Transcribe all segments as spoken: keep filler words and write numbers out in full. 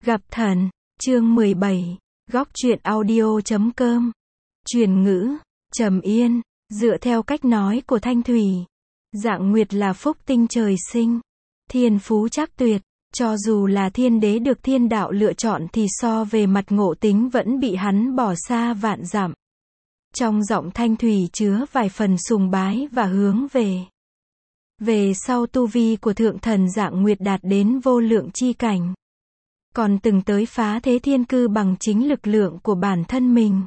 Gặp thần, chương mười bảy, góc truyện audio chấm com. Truyền ngữ, trầm yên, dựa theo cách nói của Thanh Thủy, Dạng Nguyệt là phúc tinh trời sinh, thiên phú trác tuyệt, cho dù là thiên đế được thiên đạo lựa chọn thì so về mặt ngộ tính vẫn bị hắn bỏ xa vạn dặm. Trong giọng Thanh Thủy chứa vài phần sùng bái và hướng về. Về sau tu vi của thượng thần Dạng Nguyệt đạt đến vô lượng chi cảnh. Còn từng tới phá thế thiên cư bằng chính lực lượng của bản thân mình.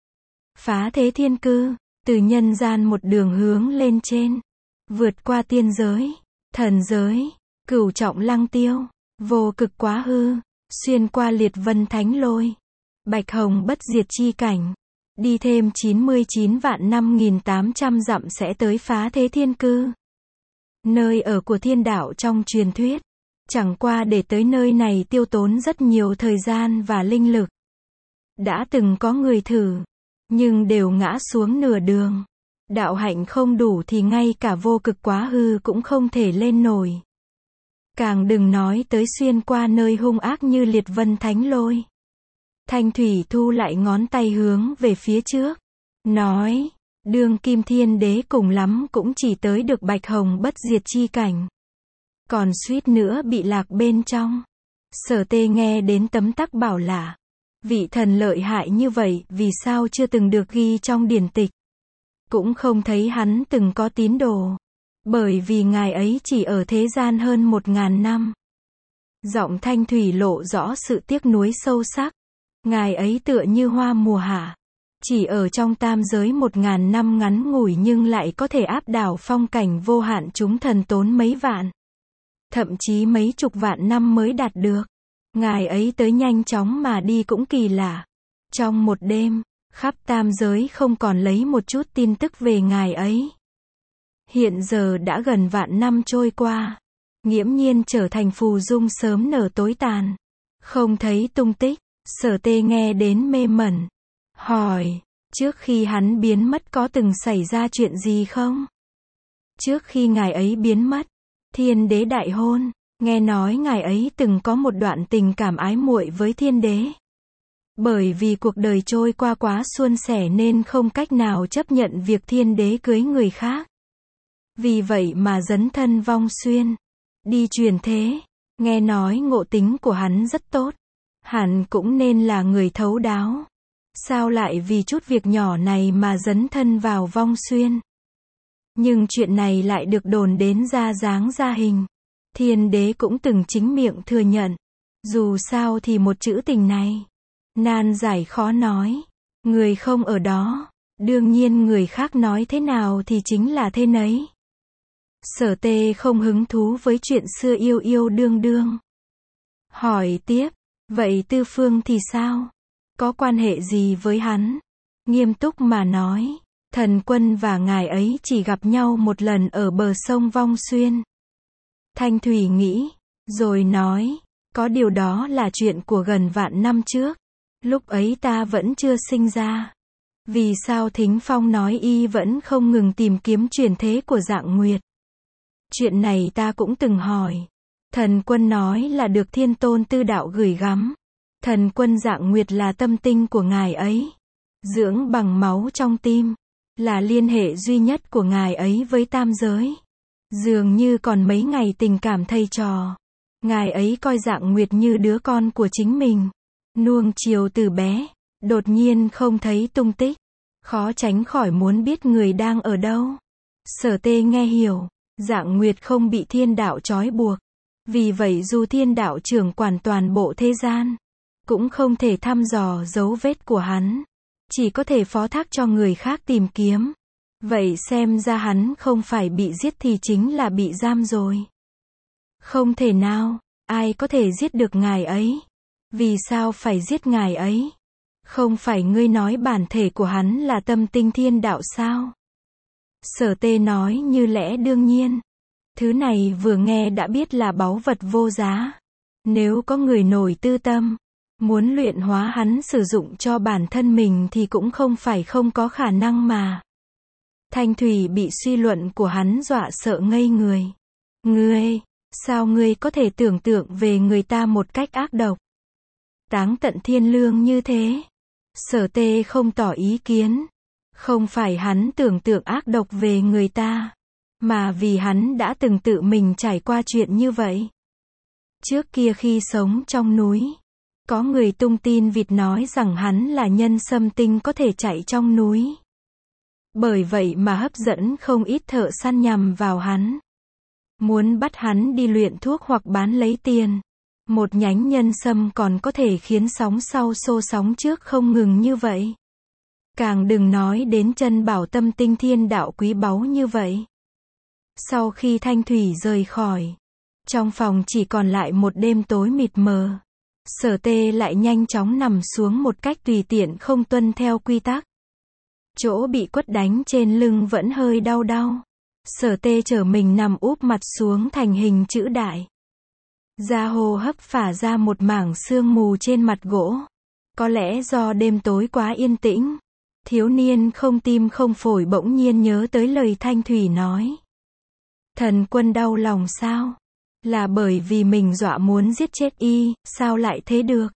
Phá thế thiên cư, từ nhân gian một đường hướng lên trên. Vượt qua tiên giới, thần giới, cửu trọng lăng tiêu, vô cực quá hư, xuyên qua liệt vân thánh lôi. Bạch hồng bất diệt chi cảnh. Đi thêm chín mươi chín vạn năm nghìn tám trăm dặm sẽ tới phá thế thiên cư. Nơi ở của thiên đạo trong truyền thuyết. Chẳng qua để tới nơi này tiêu tốn rất nhiều thời gian và linh lực. Đã từng có người thử, nhưng đều ngã xuống nửa đường. Đạo hạnh không đủ thì ngay cả vô cực quá hư cũng không thể lên nổi. Càng đừng nói tới xuyên qua nơi hung ác như liệt vân thánh lôi. Thanh Thủy thu lại ngón tay hướng về phía trước. Nói, đương kim thiên đế cùng lắm cũng chỉ tới được bạch hồng bất diệt chi cảnh. Còn suýt nữa bị lạc bên trong. Sở Tê nghe đến tấm tắc bảo lạ. Vị thần lợi hại như vậy vì sao chưa từng được ghi trong điển tịch. Cũng không thấy hắn từng có tín đồ. Bởi vì ngài ấy chỉ ở thế gian hơn một ngàn năm. Giọng Thanh Thủy lộ rõ sự tiếc nuối sâu sắc. Ngài ấy tựa như hoa mùa hạ. Chỉ ở trong tam giới một ngàn năm ngắn ngủi nhưng lại có thể áp đảo phong cảnh vô hạn chúng thần tốn mấy vạn. Thậm chí mấy chục vạn năm mới đạt được. Ngài ấy tới nhanh chóng mà đi cũng kỳ lạ. Trong một đêm, khắp tam giới không còn lấy một chút tin tức về ngài ấy. Hiện giờ đã gần vạn năm trôi qua. Nghiễm nhiên trở thành phù dung sớm nở tối tàn. Không thấy tung tích. Sở Tê nghe đến mê mẩn. Hỏi, trước khi hắn biến mất có từng xảy ra chuyện gì không? Trước khi ngài ấy biến mất, thiên đế đại hôn, nghe nói ngài ấy từng có một đoạn tình cảm ái muội với thiên đế. Bởi vì cuộc đời trôi qua quá suôn sẻ nên không cách nào chấp nhận việc thiên đế cưới người khác. Vì vậy mà dấn thân vong xuyên, đi truyền thế. Nghe nói ngộ tính của hắn rất tốt. Hẳn cũng nên là người thấu đáo. Sao lại vì chút việc nhỏ này mà dấn thân vào vong xuyên? Nhưng chuyện này lại được đồn đến ra dáng ra hình. Thiên đế cũng từng chính miệng thừa nhận. Dù sao thì một chữ tình này, nan giải khó nói. Người không ở đó, đương nhiên người khác nói thế nào thì chính là thế nấy. Sở Tê không hứng thú với chuyện xưa yêu yêu đương đương. Hỏi tiếp, vậy Tư Phương thì sao? Có quan hệ gì với hắn? Nghiêm túc mà nói, thần quân và ngài ấy chỉ gặp nhau một lần ở bờ sông Vong Xuyên. Thanh Thủy nghĩ, rồi nói, có điều đó là chuyện của gần vạn năm trước. Lúc ấy ta vẫn chưa sinh ra. Vì sao Thính Phong nói y vẫn không ngừng tìm kiếm truyền thế của Dạng Nguyệt? Chuyện này ta cũng từng hỏi. Thần quân nói là được Thiên Tôn Tư Đạo gửi gắm. Thần quân Dạng Nguyệt là tâm tinh của ngài ấy. Dưỡng bằng máu trong tim. Là liên hệ duy nhất của ngài ấy với tam giới. Dường như còn mấy ngày tình cảm thầy trò. Ngài ấy coi Dạng Nguyệt như đứa con của chính mình. Nuông chiều từ bé. Đột nhiên không thấy tung tích. Khó tránh khỏi muốn biết người đang ở đâu. Sở Tê nghe hiểu. Dạng Nguyệt không bị thiên đạo trói buộc. Vì vậy dù thiên đạo trưởng quản toàn bộ thế gian, cũng không thể thăm dò dấu vết của hắn. Chỉ có thể phó thác cho người khác tìm kiếm. Vậy xem ra hắn không phải bị giết thì chính là bị giam rồi. Không thể nào, ai có thể giết được ngài ấy? Vì sao phải giết ngài ấy? Không phải ngươi nói bản thể của hắn là tâm tinh thiên đạo sao? Sở Tê nói như lẽ đương nhiên. Thứ này vừa nghe đã biết là báu vật vô giá. Nếu có người nổi tư tâm, muốn luyện hóa hắn sử dụng cho bản thân mình thì cũng không phải không có khả năng mà. Thanh Thủy bị suy luận của hắn dọa sợ ngây người. Ngươi, sao ngươi có thể tưởng tượng về người ta một cách ác độc? táng tận thiên lương như thế. Sở Tê không tỏ ý kiến. Không phải hắn tưởng tượng ác độc về người ta, mà vì hắn đã từng tự mình trải qua chuyện như vậy. Trước kia khi sống trong núi, có người tung tin vịt nói rằng hắn là nhân xâm tinh có thể chạy trong núi. Bởi vậy mà hấp dẫn không ít thợ săn nhằm vào hắn. Muốn bắt hắn đi luyện thuốc hoặc bán lấy tiền. Một nhánh nhân sâm còn có thể khiến sóng sau xô sóng trước không ngừng như vậy. Càng đừng nói đến chân bảo tâm tinh thiên đạo quý báu như vậy. Sau khi Thanh Thủy rời khỏi, trong phòng chỉ còn lại một đêm tối mịt mờ. Sở Tê lại nhanh chóng nằm xuống một cách tùy tiện không tuân theo quy tắc. Chỗ bị quất đánh trên lưng vẫn hơi đau đau. Sở Tê trở mình nằm úp mặt xuống thành hình chữ đại. Da hô hấp phả ra một mảng sương mù trên mặt gỗ. Có lẽ do đêm tối quá yên tĩnh, thiếu niên không tim không phổi bỗng nhiên nhớ tới lời Thanh Thủy nói. Thần Quân đau lòng sao? Là bởi vì mình dọa muốn giết chết y, sao lại thế được?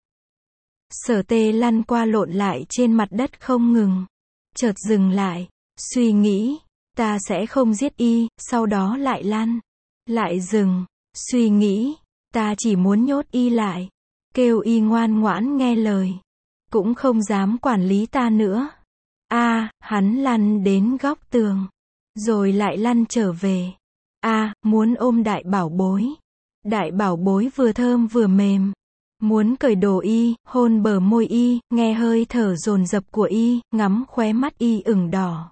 Sở Tê lăn qua lộn lại trên mặt đất không ngừng. Chợt dừng lại, suy nghĩ, ta sẽ không giết y, sau đó lại lăn. Lại dừng, suy nghĩ, ta chỉ muốn nhốt y lại. Kêu y ngoan ngoãn nghe lời. Cũng không dám quản lý ta nữa. A, à, hắn lăn đến góc tường. Rồi lại lăn trở về. A, à, muốn ôm đại bảo bối. Đại bảo bối vừa thơm vừa mềm. Muốn cởi đồ y, hôn bờ môi y, nghe hơi thở dồn dập của y, ngắm khóe mắt y ửng đỏ.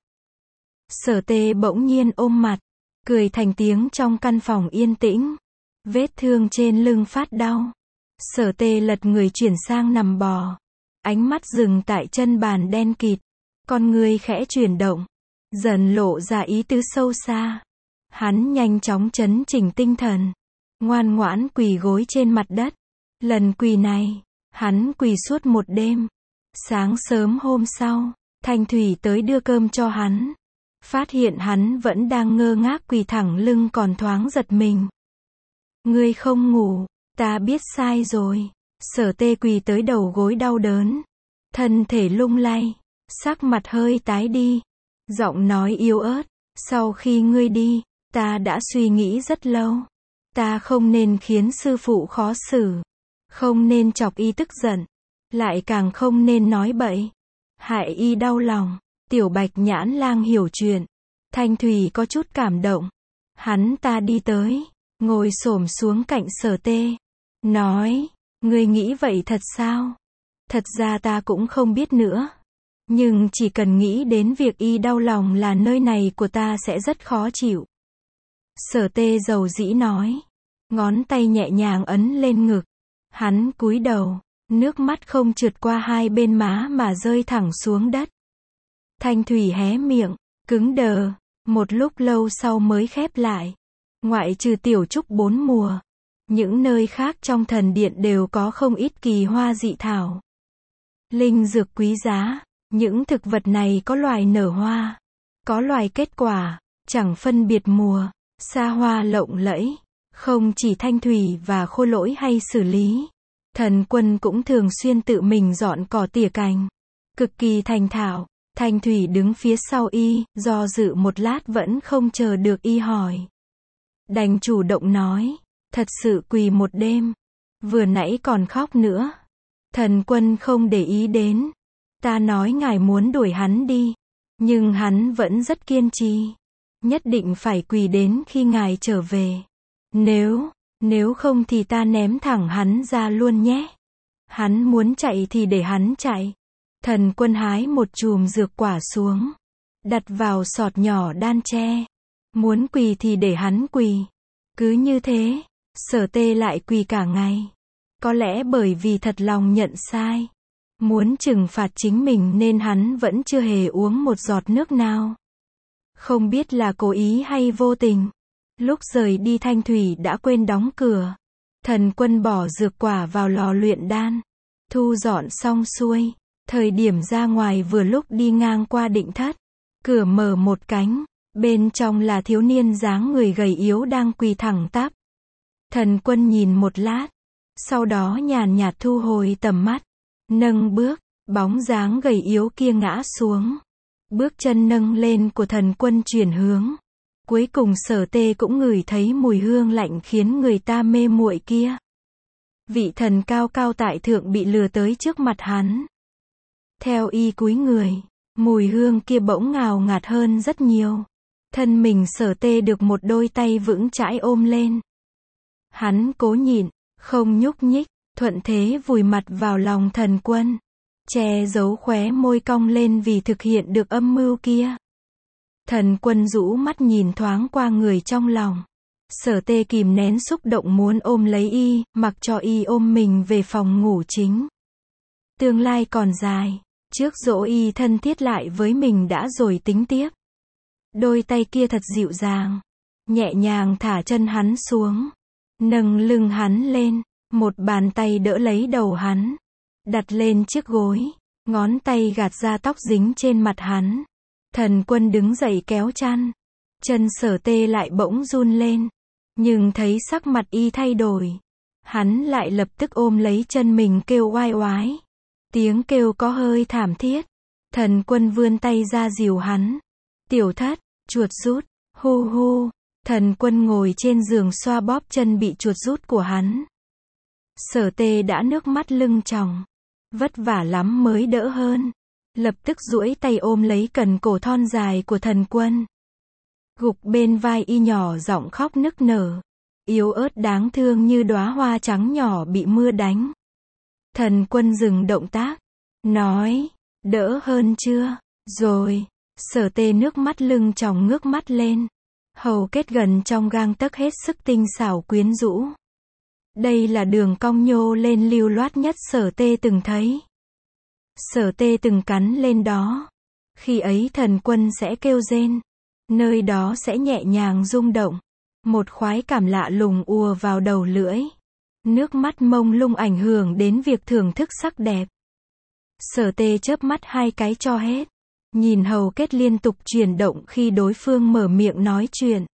Sở Tê bỗng nhiên ôm mặt, cười thành tiếng trong căn phòng yên tĩnh. Vết thương trên lưng phát đau. Sở Tê lật người chuyển sang nằm bò. Ánh mắt dừng tại chân bàn đen kịt. Con người khẽ chuyển động. Dần lộ ra ý tứ sâu xa. Hắn nhanh chóng trấn chỉnh tinh thần. Ngoan ngoãn quỳ gối trên mặt đất. Lần quỳ này, hắn quỳ suốt một đêm. Sáng sớm hôm sau, Thanh Thủy tới đưa cơm cho hắn. Phát hiện hắn vẫn đang ngơ ngác quỳ thẳng lưng còn thoáng giật mình. Ngươi không ngủ, ta biết sai rồi. Sở Tê quỳ tới đầu gối đau đớn. Thân thể lung lay, sắc mặt hơi tái đi. Giọng nói yếu ớt, sau khi ngươi đi, ta đã suy nghĩ rất lâu. Ta không nên khiến sư phụ khó xử. Không nên chọc y tức giận. Lại càng không nên nói bậy. Hại y đau lòng. Tiểu Bạch Nhãn Lang hiểu chuyện. Thanh Thủy có chút cảm động. Hắn ta đi tới, ngồi xổm xuống cạnh Sở Tê. Nói, ngươi nghĩ vậy thật sao? Thật ra ta cũng không biết nữa. Nhưng chỉ cần nghĩ đến việc y đau lòng là nơi này của ta sẽ rất khó chịu. Sở Tê dầu dĩ nói. Ngón tay nhẹ nhàng ấn lên ngực. Hắn cúi đầu, nước mắt không trượt qua hai bên má mà rơi thẳng xuống đất. Thanh Thủy hé miệng, cứng đờ, một lúc lâu sau mới khép lại. Ngoại trừ tiểu trúc bốn mùa, những nơi khác trong thần điện đều có không ít kỳ hoa dị thảo. Linh dược quý giá, những thực vật này có loài nở hoa, có loài kết quả, chẳng phân biệt mùa, xa hoa lộng lẫy. Không chỉ Thanh Thủy và Khôi Lỗi hay xử lý, Thần Quân cũng thường xuyên tự mình dọn cỏ tỉa cành. Cực kỳ thành thạo. Thanh Thủy đứng phía sau y, do dự một lát vẫn không chờ được y hỏi. Đành chủ động nói, thật sự quỳ một đêm. Vừa nãy còn khóc nữa. Thần Quân không để ý đến. Ta nói ngài muốn đuổi hắn đi. Nhưng hắn vẫn rất kiên trì. Nhất định phải quỳ đến khi ngài trở về. Nếu, nếu không thì ta ném thẳng hắn ra luôn nhé. Hắn muốn chạy thì để hắn chạy. Thần Quân hái một chùm dược quả xuống. Đặt vào sọt nhỏ đan tre. Muốn quỳ thì để hắn quỳ. Cứ như thế, Sở Tê lại quỳ cả ngày. Có lẽ bởi vì thật lòng nhận sai. Muốn trừng phạt chính mình nên hắn vẫn chưa hề uống một giọt nước nào. Không biết là cố ý hay vô tình. Lúc rời đi Thanh Thủy đã quên đóng cửa. Thần Quân bỏ dược quả vào lò luyện đan. Thu dọn xong xuôi. Thời điểm ra ngoài vừa lúc đi ngang qua Định Thất. Cửa mở một cánh. Bên trong là thiếu niên dáng người gầy yếu đang quỳ thẳng tắp. Thần Quân nhìn một lát. Sau đó nhàn nhạt thu hồi tầm mắt, nâng bước, bóng dáng gầy yếu kia ngã xuống. Bước chân nâng lên của Thần Quân chuyển hướng. Cuối cùng Sở Tê cũng ngửi thấy mùi hương lạnh khiến người ta mê muội kia. Vị thần cao cao tại thượng bị lừa tới trước mặt hắn. Theo y cúi người, mùi hương kia bỗng ngào ngạt hơn rất nhiều. Thân mình Sở Tê được một đôi tay vững chãi ôm lên. Hắn cố nhịn, không nhúc nhích, thuận thế vùi mặt vào lòng Thần Quân, che giấu khóe môi cong lên vì thực hiện được âm mưu kia. Thần Quân rũ mắt nhìn thoáng qua người trong lòng. Sở Tê kìm nén xúc động muốn ôm lấy y, mặc cho y ôm mình về phòng ngủ chính. Tương lai còn dài, trước dỗ y thân thiết lại với mình đã rồi tính tiếp. Đôi tay kia thật dịu dàng, nhẹ nhàng thả chân hắn xuống, nâng lưng hắn lên, một bàn tay đỡ lấy đầu hắn, đặt lên chiếc gối, ngón tay gạt ra tóc dính trên mặt hắn. Thần Quân đứng dậy kéo chăn, chân Sở Tê lại bỗng run lên, nhưng thấy sắc mặt y thay đổi, hắn lại lập tức ôm lấy chân mình kêu oai oái. Tiếng kêu có hơi thảm thiết. Thần Quân vươn tay ra dìu hắn. Tiểu Thất, chuột rút, hu hu. Thần Quân ngồi trên giường xoa bóp chân bị chuột rút của hắn. Sở Tê đã nước mắt lưng tròng, vất vả lắm mới đỡ hơn, lập tức duỗi tay ôm lấy cần cổ thon dài của Thần Quân, gục bên vai y nhỏ giọng khóc nức nở, yếu ớt đáng thương như đóa hoa trắng nhỏ bị mưa đánh. Thần Quân dừng động tác, nói, đỡ hơn chưa? Rồi. Sở Tê nước mắt lưng tròng ngước mắt lên, hầu kết gần trong gang tấc hết sức tinh xảo quyến rũ. Đây là đường cong nhô lên lưu loát nhất Sở Tê từng thấy. Sở Tê từng cắn lên đó. Khi ấy Thần Quân sẽ kêu rên, nơi đó sẽ nhẹ nhàng rung động. Một khoái cảm lạ lùng ùa vào đầu lưỡi. Nước mắt mông lung ảnh hưởng đến việc thưởng thức sắc đẹp. Sở Tê chớp mắt hai cái cho hết, nhìn hầu kết liên tục chuyển động khi đối phương mở miệng nói chuyện.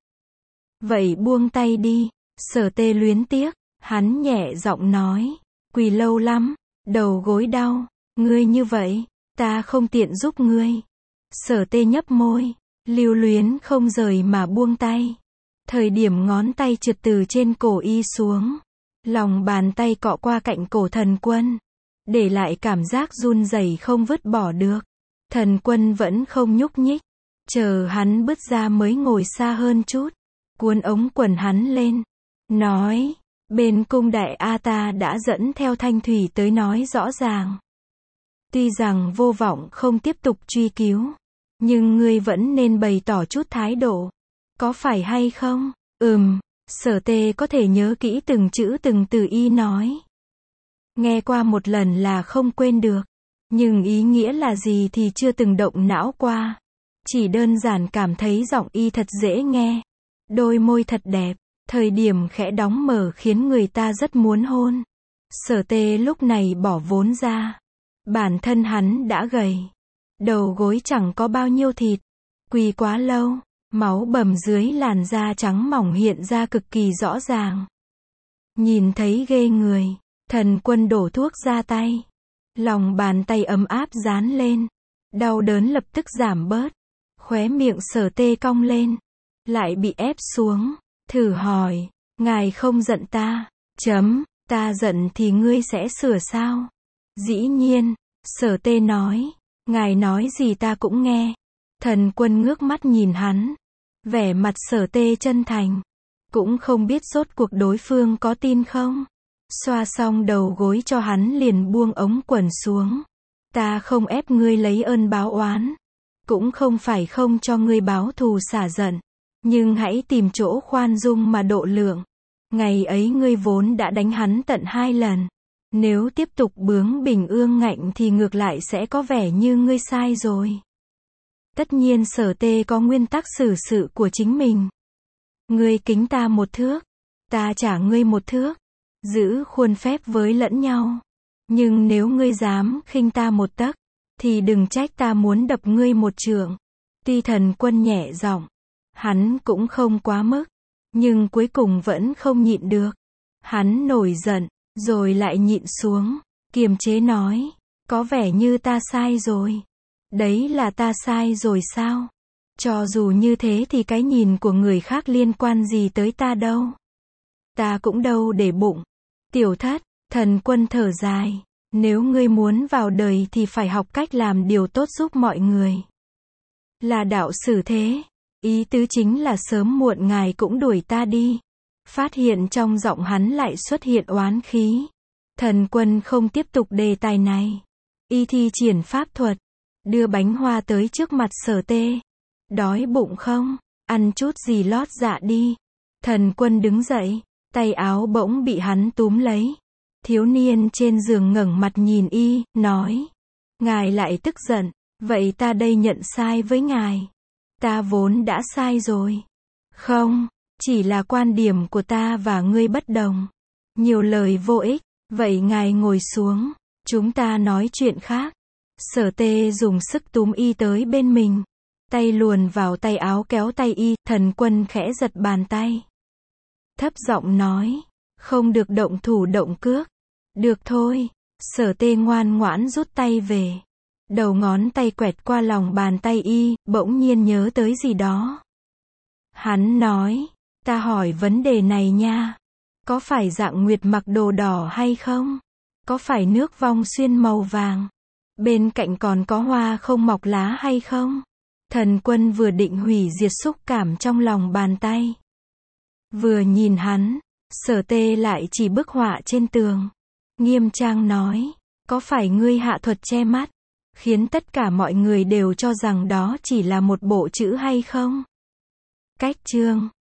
Vậy buông tay đi. Sở Tê luyến tiếc. Hắn nhẹ giọng nói, quỳ lâu lắm, đầu gối đau, ngươi như vậy, ta không tiện giúp ngươi. Sở Tê nhấp môi, lưu luyến không rời mà buông tay. Thời điểm ngón tay trượt từ trên cổ y xuống, lòng bàn tay cọ qua cạnh cổ Thần Quân, để lại cảm giác run rẩy không vứt bỏ được. Thần Quân vẫn không nhúc nhích, chờ hắn bứt ra mới ngồi xa hơn chút, cuốn ống quần hắn lên, nói, bên cung đại A ta đã dẫn theo Thanh Thủy tới nói rõ ràng. Tuy rằng vô vọng không tiếp tục truy cứu, nhưng ngươi vẫn nên bày tỏ chút thái độ. Có phải hay không? Ừm. Sở Tê có thể nhớ kỹ từng chữ từng từ y nói. Nghe qua một lần là không quên được, nhưng ý nghĩa là gì thì chưa từng động não qua. Chỉ đơn giản cảm thấy giọng y thật dễ nghe, đôi môi thật đẹp, thời điểm khẽ đóng mở khiến người ta rất muốn hôn. Sở Tê lúc này bỏ vốn ra. Bản thân hắn đã gầy, đầu gối chẳng có bao nhiêu thịt, quỳ quá lâu, máu bầm dưới làn da trắng mỏng hiện ra cực kỳ rõ ràng. Nhìn thấy ghê người, Thần Quân đổ thuốc ra tay. Lòng bàn tay ấm áp dán lên, đau đớn lập tức giảm bớt. Khóe miệng Sở Tê cong lên, lại bị ép xuống. Thử hỏi, ngài không giận ta? Chấm, ta giận thì ngươi sẽ sửa sao? Dĩ nhiên. Sở Tê nói, ngài nói gì ta cũng nghe. Thần Quân ngước mắt nhìn hắn, vẻ mặt Sở Tê chân thành, cũng không biết rốt cuộc đối phương có tin không. Xoa xong đầu gối cho hắn liền buông ống quần xuống. Ta không ép ngươi lấy ơn báo oán, cũng không phải không cho ngươi báo thù xả giận, nhưng hãy tìm chỗ khoan dung mà độ lượng. Ngày ấy ngươi vốn đã đánh hắn tận hai lần, nếu tiếp tục bướng bỉnh ương ngạnh thì ngược lại sẽ có vẻ như ngươi sai rồi. Tất nhiên Sở Tê có nguyên tắc xử sự của chính mình. Ngươi kính ta một thước, ta trả ngươi một thước, giữ khuôn phép với lẫn nhau. Nhưng nếu ngươi dám khinh ta một tấc, thì đừng trách ta muốn đập ngươi một chưởng. Tuy Thần Quân nhẹ giọng, hắn cũng không quá mức, nhưng cuối cùng vẫn không nhịn được. Hắn nổi giận, Rồi lại nhịn xuống, kiềm chế nói, có vẻ như ta sai rồi. Đấy là ta sai rồi sao? Cho dù như thế thì cái nhìn của người khác liên quan gì tới ta đâu. Ta cũng đâu để bụng. Tiểu Thất, Thần Quân thở dài, nếu ngươi muốn vào đời thì phải học cách làm điều tốt giúp mọi người. Là đạo xử thế. Ý tứ chính là sớm muộn ngài cũng đuổi ta đi. Phát hiện trong giọng hắn lại xuất hiện oán khí. Thần Quân không tiếp tục đề tài này. Y thi triển pháp thuật, đưa bánh hoa tới trước mặt Sở Tê. Đói bụng không? Ăn chút gì lót dạ đi. Thần Quân đứng dậy, tay áo bỗng bị hắn túm lấy. Thiếu niên trên giường ngẩng mặt nhìn y, nói. Ngài lại tức giận, vậy ta đây nhận sai với ngài. Ta vốn đã sai rồi. Không, chỉ là quan điểm của ta và ngươi bất đồng. Nhiều lời vô ích, vậy ngài ngồi xuống, chúng ta nói chuyện khác. Sở Tê dùng sức túm y tới bên mình. Tay luồn vào tay áo kéo tay y, Thần Quân khẽ giật bàn tay. Thấp giọng nói, không được động thủ động cước. Được thôi. Sở Tê ngoan ngoãn rút tay về. Đầu ngón tay quẹt qua lòng bàn tay y, bỗng nhiên nhớ tới gì đó. Hắn nói, ta hỏi vấn đề này nha. Có phải Dạng Nguyệt mặc đồ đỏ hay không? Có phải nước vong xuyên màu vàng? Bên cạnh còn có hoa không mọc lá hay không? Thần Quân vừa định hủy diệt xúc cảm trong lòng bàn tay. Vừa nhìn hắn, Sở Tê lại chỉ bức họa trên tường. Nghiêm trang nói, có phải ngươi hạ thuật che mắt, khiến tất cả mọi người đều cho rằng đó chỉ là một bộ chữ hay không? Cách chương